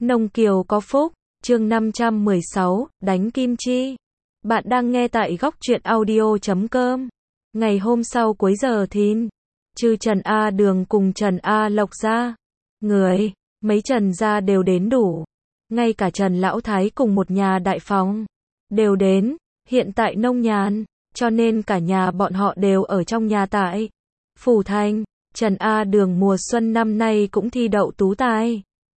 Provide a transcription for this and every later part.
Nông Kiều có phúc, chương 516, đánh kim chi. Bạn đang nghe tại góc truyện audio.com. Ngày hôm sau cuối giờ thìn, trừ Trần A Đường cùng Trần A Lộc ra, người, mấy Trần gia đều đến đủ. Ngay cả Trần Lão Thái cùng một nhà đại phòng đều đến, hiện tại nông nhàn, cho nên cả nhà bọn họ đều ở trong nhà tại Phủ Thành. Trần A Đường mùa xuân năm nay cũng thi đậu tú tài.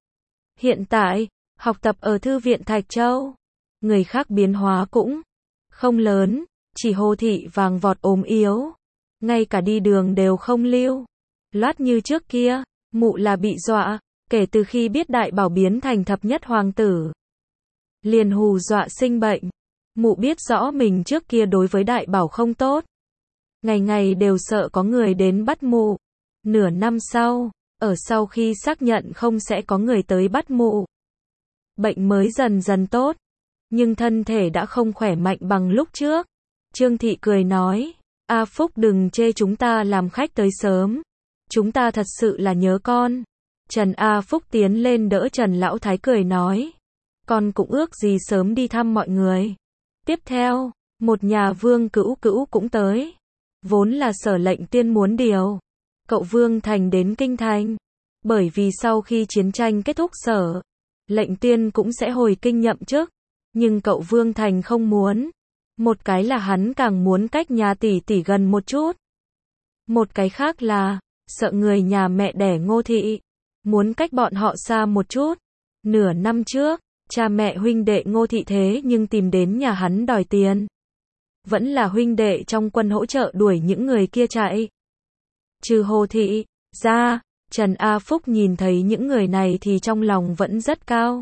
Hiện tại, học tập ở Thư viện Thạch Châu. Người khác biến hóa cũng không lớn, chỉ Hồ Thị vàng vọt ốm yếu. Ngay cả đi đường đều không lưu loát như trước kia, mụ là bị dọa, kể từ khi biết Đại Bảo biến thành thập nhất hoàng tử. Liền hù dọa sinh bệnh. Mụ biết rõ mình trước kia đối với Đại Bảo không tốt. Ngày ngày đều sợ có người đến bắt mụ. Nửa năm sau, ở sau khi xác nhận không sẽ có người tới bắt mụ, bệnh mới dần dần tốt, nhưng thân thể đã không khỏe mạnh bằng lúc trước. Trương Thị cười nói, A Phúc đừng chê chúng ta làm khách tới sớm, chúng ta thật sự là nhớ con. Trần A Phúc tiến lên đỡ Trần Lão Thái cười nói, con cũng ước gì sớm đi thăm mọi người. Tiếp theo, một nhà Vương Cữu Cữu cũng tới, vốn là Sở Lệnh Tiên muốn điều cậu Vương Thành đến Kinh Thành, bởi vì sau khi chiến tranh kết thúc Sở Lệnh Tiên cũng sẽ hồi kinh nhậm chức, nhưng cậu Vương Thành không muốn. Một cái là hắn càng muốn cách nhà tỷ tỷ gần một chút, một cái khác là sợ người nhà mẹ đẻ Ngô Thị, muốn cách bọn họ xa một chút. Nửa năm trước, cha mẹ huynh đệ Ngô Thị thế nhưng tìm đến nhà hắn đòi tiền. Vẫn là huynh đệ trong quân hỗ trợ đuổi những người kia chạy. Trừ Hồ Thị ra, Trần A Phúc nhìn thấy những người này thì trong lòng vẫn rất cao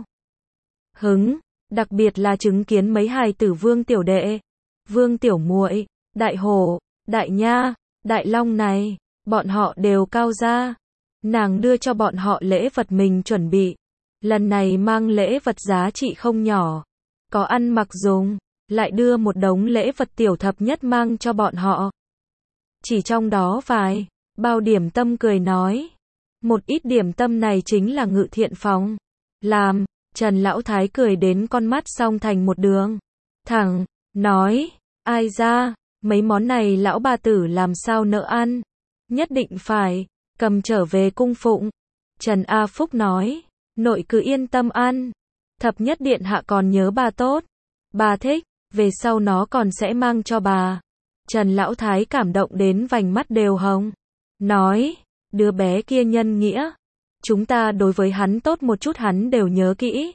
hứng, đặc biệt là chứng kiến mấy hài tử Vương Tiểu Đệ, Vương Tiểu Muội, Đại Hổ, Đại Nha, Đại Long này, bọn họ đều cao ra. Nàng đưa cho bọn họ lễ vật mình chuẩn bị, lần này mang lễ vật giá trị không nhỏ, có ăn mặc dùng, lại đưa một đống lễ vật tiểu thập nhất mang cho bọn họ. Chỉ trong đó vài bao điểm tâm cười nói, một ít điểm tâm này chính là Ngự Thiện Phòng làm. Trần Lão Thái cười đến con mắt song thành một đường thẳng, nói, ai ra, mấy món này lão bà tử làm sao nỡ ăn, nhất định phải cầm trở về cung phụng. Trần A Phúc nói, nội cứ yên tâm ăn, thập nhất điện hạ còn nhớ bà tốt, bà thích, về sau nó còn sẽ mang cho bà. Trần Lão Thái cảm động đến vành mắt đều hồng, nói, đứa bé kia nhân nghĩa, chúng ta đối với hắn tốt một chút hắn đều nhớ kỹ.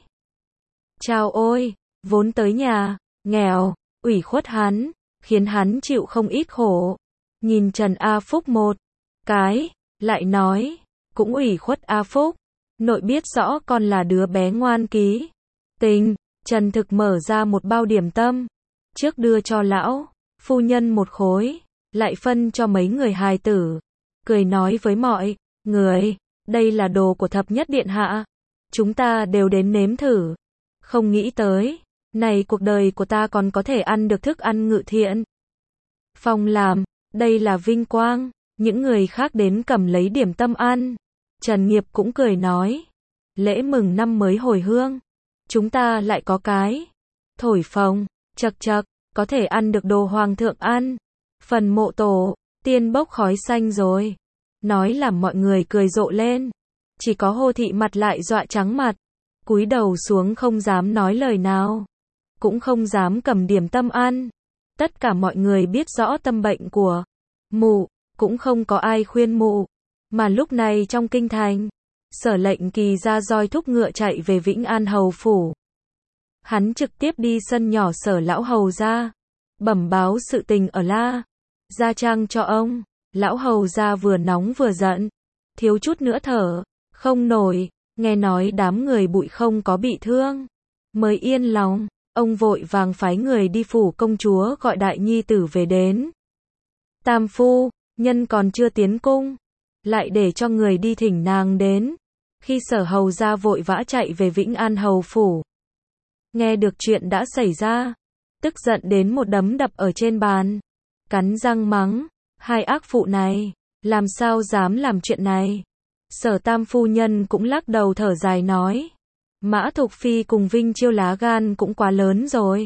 Chao ôi, vốn tới nhà nghèo, ủy khuất hắn, khiến hắn chịu không ít khổ. Nhìn Trần A Phúc một cái, lại nói, cũng ủy khuất A Phúc, nội biết rõ con là đứa bé ngoan ký tình. Trần Thực mở ra một bao điểm tâm, trước đưa cho lão phu nhân một khối, lại phân cho mấy người hài tử, cười nói với mọi người, đây là đồ của thập nhất điện hạ, chúng ta đều đến nếm thử. Không nghĩ tới, này cuộc đời của ta còn có thể ăn được thức ăn Ngự Thiện Phòng làm, đây là vinh quang. Những người khác đến cầm lấy điểm tâm ăn. Trần Nghiệp cũng cười nói, lễ mừng năm mới hồi hương, chúng ta lại có cái thổi phồng, chật chật, có thể ăn được đồ hoàng thượng ăn. Phần mộ tổ tiên bốc khói xanh rồi, nói làm mọi người cười rộ lên. Chỉ có Hồ Thị mặt lại dọa trắng mặt, cúi đầu xuống không dám nói lời nào, cũng không dám cầm điểm tâm ăn. Tất cả mọi người biết rõ tâm bệnh của mụ, cũng không có ai khuyên mụ. Mà lúc này trong kinh thành, Sở Lệnh Kỳ ra roi thúc ngựa chạy về Vĩnh An hầu phủ. Hắn trực tiếp đi sân nhỏ Sở lão hầu ra, bẩm báo sự tình ở La Gia Trang cho ông. Lão hầu ra vừa nóng vừa giận, thiếu chút nữa thở không nổi. Nghe nói đám người Bụi không có bị thương, mới yên lòng. Ông vội vàng phái người đi phủ công chúa gọi đại nhi tử về đến. Tam phu nhân còn chưa tiến cung, lại để cho người đi thỉnh nàng đến. Khi Sở hầu ra vội vã chạy về Vĩnh An hầu phủ, nghe được chuyện đã xảy ra, tức giận đến một đấm đập ở trên bàn, cắn răng mắng, hai ác phụ này, làm sao dám làm chuyện này. Sở tam phu nhân cũng lắc đầu thở dài nói, Mã Thục Phi cùng Vinh Chiêu lá gan cũng quá lớn rồi.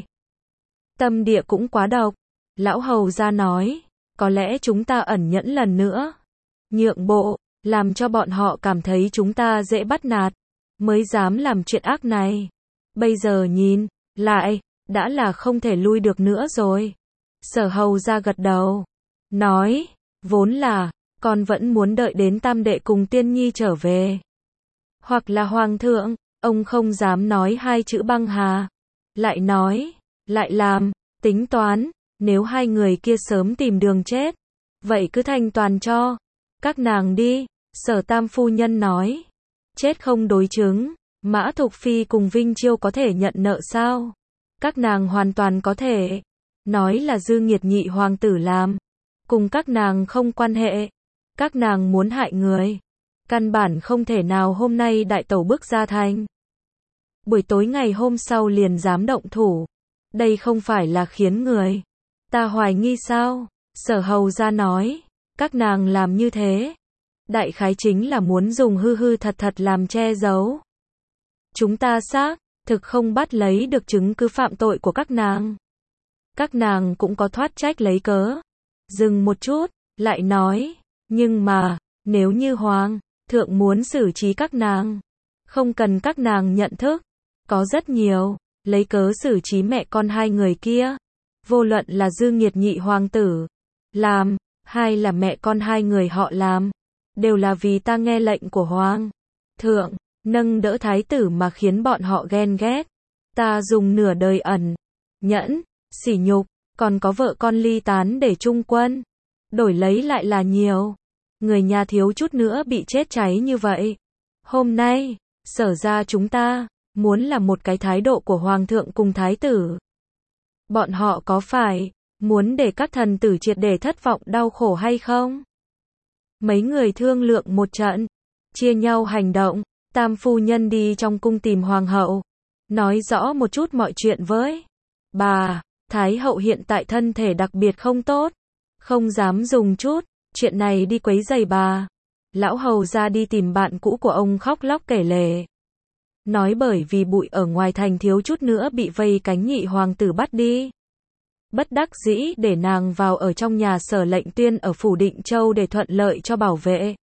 Tâm địa cũng quá độc. Lão hầu gia nói, có lẽ chúng ta ẩn nhẫn lần nữa. Nhượng bộ, làm cho bọn họ cảm thấy chúng ta dễ bắt nạt, mới dám làm chuyện ác này. Bây giờ nhìn lại, đã là không thể lui được nữa rồi. Sở hầu gia gật đầu, nói, vốn là, con vẫn muốn đợi đến tam đệ cùng tiên nhi trở về. Hoặc là hoàng thượng, ông không dám nói hai chữ băng hà. Lại nói, lại làm, tính toán, nếu hai người kia sớm tìm đường chết, vậy cứ thanh toàn cho các nàng đi. Sở tam phu nhân nói, chết không đối chứng, Mã Thục Phi cùng Vinh Chiêu có thể nhận nợ sao? Các nàng hoàn toàn có thể. Nói là Dư Nghiệt nhị hoàng tử làm, cùng các nàng không quan hệ. Các nàng muốn hại người, căn bản không thể nào hôm nay đại tẩu bước ra thành. Buổi tối ngày hôm sau liền dám động thủ. Đây không phải là khiến người ta hoài nghi sao? Sở hầu gia nói, các nàng làm như thế, đại khái chính là muốn dùng hư hư thật thật làm che giấu. Chúng ta xác thực không bắt lấy được chứng cứ phạm tội của các nàng. Các nàng cũng có thoát trách lấy cớ. Dừng một chút, lại nói, nhưng mà, nếu như hoàng thượng muốn xử trí các nàng, không cần các nàng nhận thức, có rất nhiều lấy cớ xử trí mẹ con hai người kia. Vô luận là Dư Nghiệt nhị hoàng tử làm, hay là mẹ con hai người họ làm, đều là vì ta nghe lệnh của hoàng thượng, nâng đỡ thái tử mà khiến bọn họ ghen ghét. Ta dùng nửa đời ẩn nhẫn, sỉ nhục, còn có vợ con ly tán để chung quân, đổi lấy lại là nhiều. Người nhà thiếu chút nữa bị chết cháy như vậy. Hôm nay, Sở ra chúng ta muốn là một cái thái độ của hoàng thượng cùng thái tử. Bọn họ có phải muốn để các thần tử triệt để thất vọng đau khổ hay không? Mấy người thương lượng một trận, chia nhau hành động. Tam phu nhân đi trong cung tìm hoàng hậu, nói rõ một chút mọi chuyện với bà. Thái hậu hiện tại thân thể đặc biệt không tốt, không dám dùng chút chuyện này đi quấy rầy bà. Lão hầu ra đi tìm bạn cũ của ông khóc lóc kể lể, nói bởi vì bụi ở ngoài thành thiếu chút nữa bị vây cánh nhị hoàng tử bắt đi. Bất đắc dĩ để nàng vào ở trong nhà Sở lệnh tuyên ở phủ Định Châu để thuận lợi cho bảo vệ.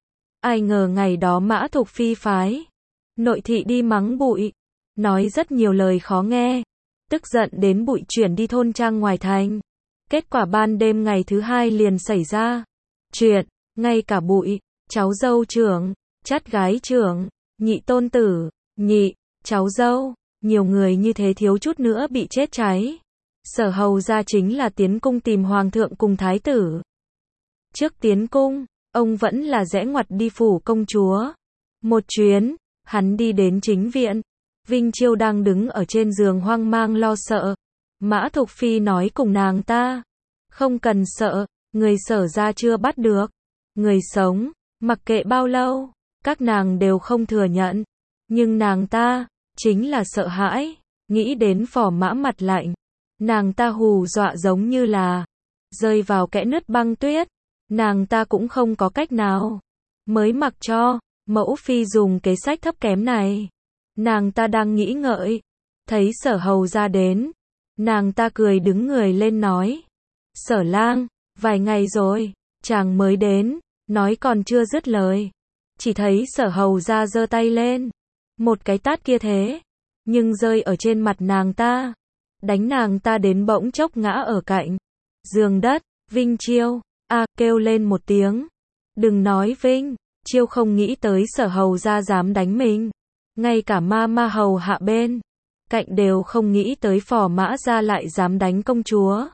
Ai ngờ ngày đó Mã Thục Phi phái nội thị đi mắng bụi, nói rất nhiều lời khó nghe, tức giận đến bụi chuyển đi thôn trang ngoài thành. Kết quả ban đêm ngày thứ hai liền xảy ra chuyện, ngay cả bụi, cháu dâu trưởng, chắt gái trưởng, nhị tôn tử, nhị cháu dâu, nhiều người như thế thiếu chút nữa bị chết cháy. Sở hầu ra chính là tiến cung tìm hoàng thượng cùng thái tử. Trước tiến cung, ông vẫn là rẽ ngoặt đi phủ công chúa. Một chuyến, hắn đi đến chính viện. Vinh Chiêu đang đứng ở trên giường hoang mang lo sợ. Mã Thục Phi nói cùng nàng ta, không cần sợ, người Sở ra chưa bắt được. Người sống, mặc kệ bao lâu, các nàng đều không thừa nhận. Nhưng nàng ta, chính là sợ hãi, nghĩ đến Phò Mã mặt lạnh. Nàng ta hù dọa giống như là rơi vào kẽ nứt băng tuyết. Nàng ta cũng không có cách nào, mới mặc cho mẫu phi dùng kế sách thấp kém này. Nàng ta đang nghĩ ngợi, thấy Sở hầu ra đến, nàng ta cười đứng người lên nói, Sở lang, vài ngày rồi, chàng mới đến. Nói còn chưa dứt lời, chỉ thấy Sở hầu ra giơ tay lên, một cái tát kia thế, nhưng rơi ở trên mặt nàng ta, đánh nàng ta đến bỗng chốc ngã ở cạnh giường đất. Vinh Chiêu kêu lên một tiếng. Đừng nói Vinh Chiêu không nghĩ tới Sở hầu ra dám đánh mình, ngay cả ma hầu hạ bên cạnh đều không nghĩ tới Phò Mã ra lại dám đánh công chúa.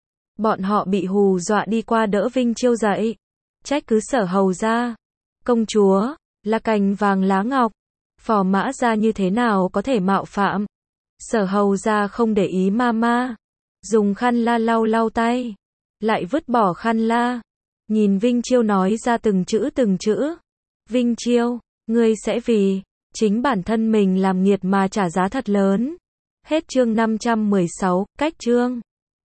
Bọn họ bị hù dọa đi qua đỡ Vinh Chiêu dậy, trách cứ Sở hầu ra, công chúa là cành vàng lá ngọc, Phò Mã ra như thế nào có thể mạo phạm. Sở hầu ra không để ý ma, dùng khăn la lau tay, lại vứt bỏ khăn la, nhìn Vinh Chiêu nói ra từng chữ. Vinh Chiêu, ngươi sẽ vì chính bản thân mình làm nghiệt mà trả giá thật lớn. Hết chương 516, cách chương